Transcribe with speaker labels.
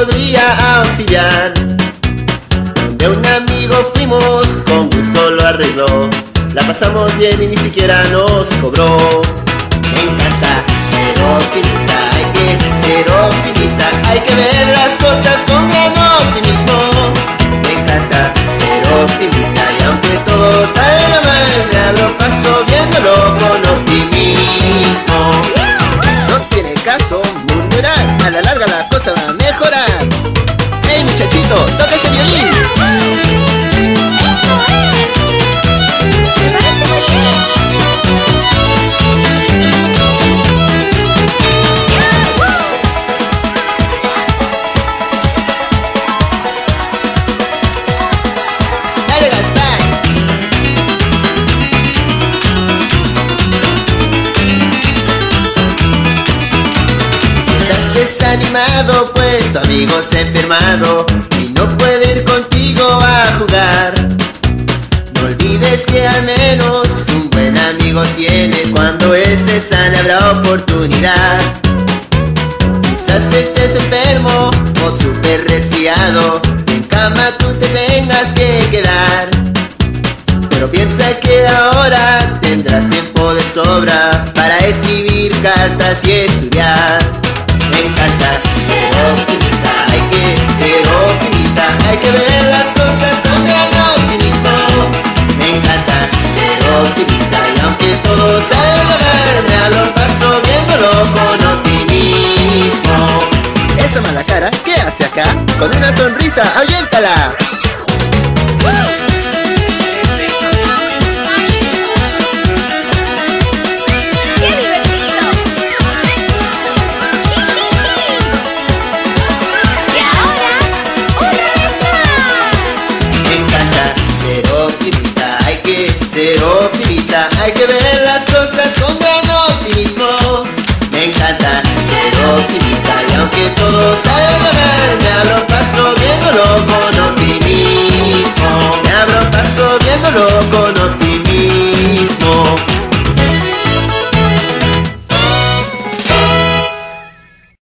Speaker 1: podría auxiliar. Donde un amigo fuimos, con gusto lo arregló. La pasamos bien y ni siquiera nos cobró. Me encanta ser optimista, hay que ser optimista, hay que ver las cosas con gran optimismo. Me encanta ser optimista y aunque todo salga mal, me abro paso viéndolo con optimismo. No tiene caso murmurar, a la larga la cosa va a mejorar. ¡Hey muchachito, toca ese violín! Desanimado pues tu amigo se ha enfermado y no puede ir contigo a jugar. No olvides que al menos un buen amigo tienes. Cuando él se sane habrá oportunidad. Quizás estés enfermo o súper resfriado, en cama tú te tengas que quedar. Pero piensa que ahora tendrás tiempo de sobra para escribir cartas y estudiar. Me encanta ser optimista, hay que ser optimista, hay que ver las cosas con gran optimismo. Me encanta ser optimista y aunque todo salga mal, me abro paso viéndolo con optimismo. Esa mala cara, ¿qué hace acá? Con una sonrisa, ahuyéntala.